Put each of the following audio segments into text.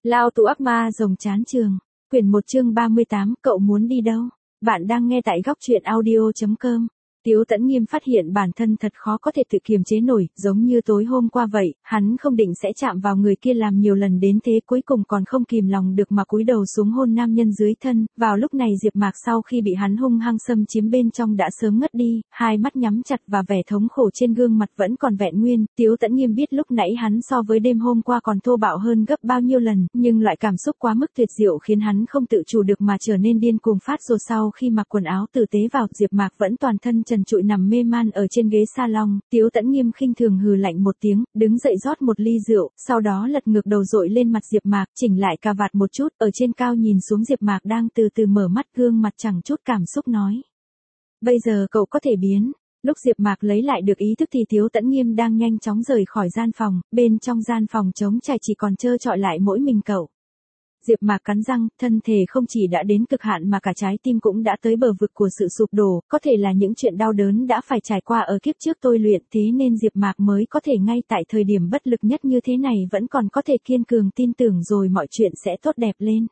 Lao tù ác ma rồng chán trường. Quyển 1 chương 38, cậu muốn đi đâu? Bạn đang nghe tại góc truyện audio.com. Tiếu Tẫn Nghiêm phát hiện bản thân thật khó có thể tự kiềm chế nổi, giống như tối hôm qua vậy, hắn không định sẽ chạm vào người kia làm nhiều lần đến thế cuối cùng còn không kìm lòng được mà cúi đầu xuống hôn nam nhân dưới thân. Vào lúc này Diệp Mạc sau khi bị hắn hung hăng xâm chiếm bên trong đã sớm ngất đi, hai mắt nhắm chặt và vẻ thống khổ trên gương mặt vẫn còn vẹn nguyên. Tiếu Tẫn Nghiêm biết lúc nãy hắn so với đêm hôm qua còn thô bạo hơn gấp bao nhiêu lần, nhưng loại cảm xúc quá mức tuyệt diệu khiến hắn không tự chủ được mà trở nên điên cuồng phát rồi. Sau khi mặc quần áo tử tế vào, Diệp Mạc vẫn toàn thân trần trụi nằm mê man ở trên ghế salon. Tiếu Tẫn Nghiêm khinh thường hừ lạnh một tiếng, đứng dậy rót một ly rượu, sau đó lật ngược đầu dội lên mặt Diệp Mạc, chỉnh lại cà vạt một chút, ở trên cao nhìn xuống Diệp Mạc đang từ từ mở mắt, gương mặt chẳng chút cảm xúc nói: "Bây giờ cậu có thể biến." Lúc Diệp Mạc lấy lại được ý thức thì Tiếu Tẫn Nghiêm đang nhanh chóng rời khỏi gian phòng, bên trong gian phòng trống trải chỉ còn trơ trọi lại mỗi mình cậu. Diệp Mạc cắn răng, thân thể không chỉ đã đến cực hạn mà cả trái tim cũng đã tới bờ vực của sự sụp đổ, có thể là những chuyện đau đớn đã phải trải qua ở kiếp trước tôi luyện, thế nên Diệp Mạc mới có thể ngay tại thời điểm bất lực nhất như thế này vẫn còn có thể kiên cường tin tưởng rồi mọi chuyện sẽ tốt đẹp lên.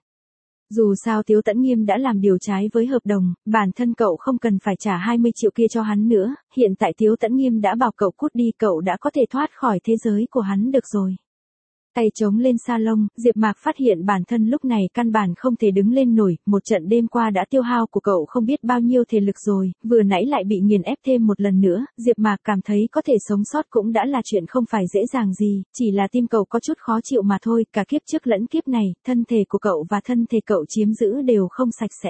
Dù sao Tiếu Tẫn Nghiêm đã làm điều trái với hợp đồng, bản thân cậu không cần phải trả 20 triệu kia cho hắn nữa, hiện tại Tiếu Tẫn Nghiêm đã bảo cậu cút đi, cậu đã có thể thoát khỏi thế giới của hắn được rồi. Tay chống lên salon, Diệp Mạc phát hiện bản thân lúc này căn bản không thể đứng lên nổi, một trận đêm qua đã tiêu hao của cậu không biết bao nhiêu thể lực rồi, vừa nãy lại bị nghiền ép thêm một lần nữa, Diệp Mạc cảm thấy có thể sống sót cũng đã là chuyện không phải dễ dàng gì, chỉ là tim cậu có chút khó chịu mà thôi, cả kiếp trước lẫn kiếp này, thân thể của cậu và thân thể cậu chiếm giữ đều không sạch sẽ.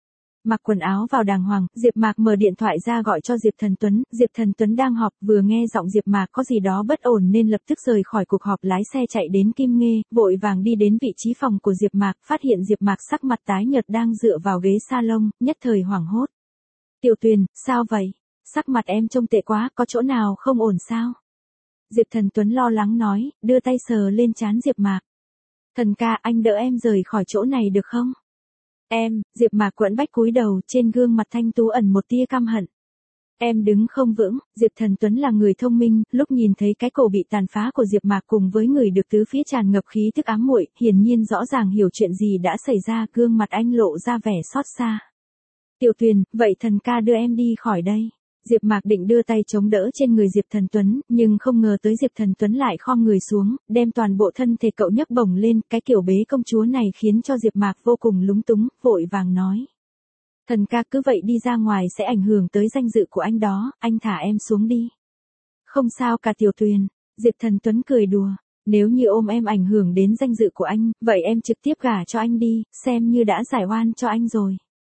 Mặc quần áo vào đàng hoàng, Diệp Mạc mở điện thoại ra gọi cho Diệp Thần Tuấn, Diệp Thần Tuấn đang họp, vừa nghe giọng Diệp Mạc có gì đó bất ổn nên lập tức rời khỏi cuộc họp lái xe chạy đến Kim Nghê, vội vàng đi đến vị trí phòng của Diệp Mạc, phát hiện Diệp Mạc sắc mặt tái nhợt đang dựa vào ghế salon, nhất thời hoảng hốt. "Tiểu Tuyền, sao vậy? Sắc mặt em trông tệ quá, có chỗ nào không ổn sao?" Diệp Thần Tuấn lo lắng nói, đưa tay sờ lên trán Diệp Mạc. "Thần ca, anh đỡ em rời khỏi chỗ này được không?" "Em." Diệp Mạc quẫn bách cúi đầu, trên gương mặt thanh tú ẩn một tia căm hận. "Em đứng không vững." Diệp Thần Tuấn là người thông minh, lúc nhìn thấy cái cổ bị tàn phá của Diệp Mạc cùng với người được tứ phía tràn ngập khí tức ám muội, hiển nhiên rõ ràng hiểu chuyện gì đã xảy ra, gương mặt anh lộ ra vẻ xót xa. "Tiểu Tuyền, vậy thần ca đưa em đi khỏi đây." Diệp Mạc định đưa tay chống đỡ trên người Diệp Thần Tuấn, nhưng không ngờ tới Diệp Thần Tuấn lại khom người xuống, đem toàn bộ thân thể cậu nhấc bổng lên, cái kiểu bế công chúa này khiến cho Diệp Mạc vô cùng lúng túng, vội vàng nói: "Thần ca cứ vậy đi ra ngoài sẽ ảnh hưởng tới danh dự của anh đó, anh thả em xuống đi." "Không sao cả Tiểu Tuyền." Diệp Thần Tuấn cười đùa, "Nếu như ôm em ảnh hưởng đến danh dự của anh, vậy em trực tiếp gả cho anh đi, xem như đã giải oan cho anh rồi."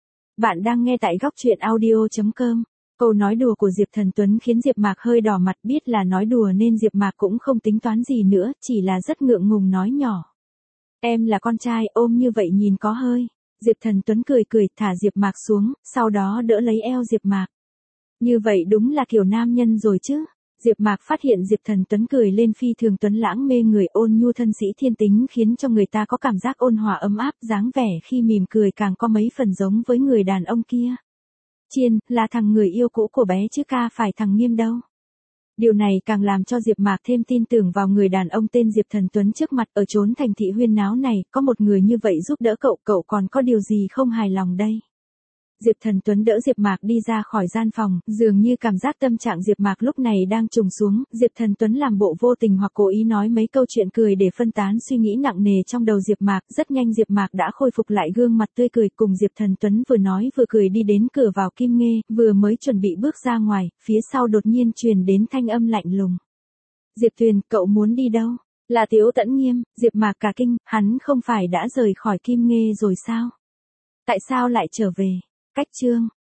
Bạn đang nghe tại góc truyện audio.com. Câu nói đùa của Diệp Thần Tuấn khiến Diệp Mạc hơi đỏ mặt, biết là nói đùa nên Diệp Mạc cũng không tính toán gì nữa, chỉ là rất ngượng ngùng nói nhỏ: "Em là con trai, ôm như vậy nhìn có hơi." Diệp Thần Tuấn cười cười, thả Diệp Mạc xuống, sau đó đỡ lấy eo Diệp Mạc. "Như vậy đúng là kiểu nam nhân rồi chứ." Diệp Mạc phát hiện Diệp Thần Tuấn cười lên phi thường tuấn lãng mê người, ôn nhu thân sĩ thiên tính khiến cho người ta có cảm giác ôn hòa ấm áp, dáng vẻ khi mỉm cười càng có mấy phần giống với người đàn ông kia. "Chiên, là thằng người yêu cũ của bé chứ ca phải thằng Nghiêm đâu." Điều này càng làm cho Diệp Mạc thêm tin tưởng vào người đàn ông tên Diệp Thần Tuấn trước mặt, ở chốn thành thị huyên náo này, có một người như vậy giúp đỡ cậu, cậu còn có điều gì không hài lòng đây? Diệp Thần Tuấn đỡ Diệp Mạc đi ra khỏi gian phòng, dường như cảm giác tâm trạng Diệp Mạc lúc này đang trùng xuống, Diệp Thần Tuấn làm bộ vô tình hoặc cố ý nói mấy câu chuyện cười để phân tán suy nghĩ nặng nề trong đầu Diệp Mạc, rất nhanh Diệp Mạc đã khôi phục lại gương mặt tươi cười, cùng Diệp Thần Tuấn vừa nói vừa cười đi đến cửa vào Kim Nghê, vừa mới chuẩn bị bước ra ngoài, phía sau đột nhiên truyền đến thanh âm lạnh lùng: "Diệp Tuyền, cậu muốn đi đâu?" Là Tiếu Tẫn Nghiêm. Diệp Mạc cả kinh, hắn không phải đã rời khỏi Kim Nghê rồi sao? Tại sao lại trở về? Cách chương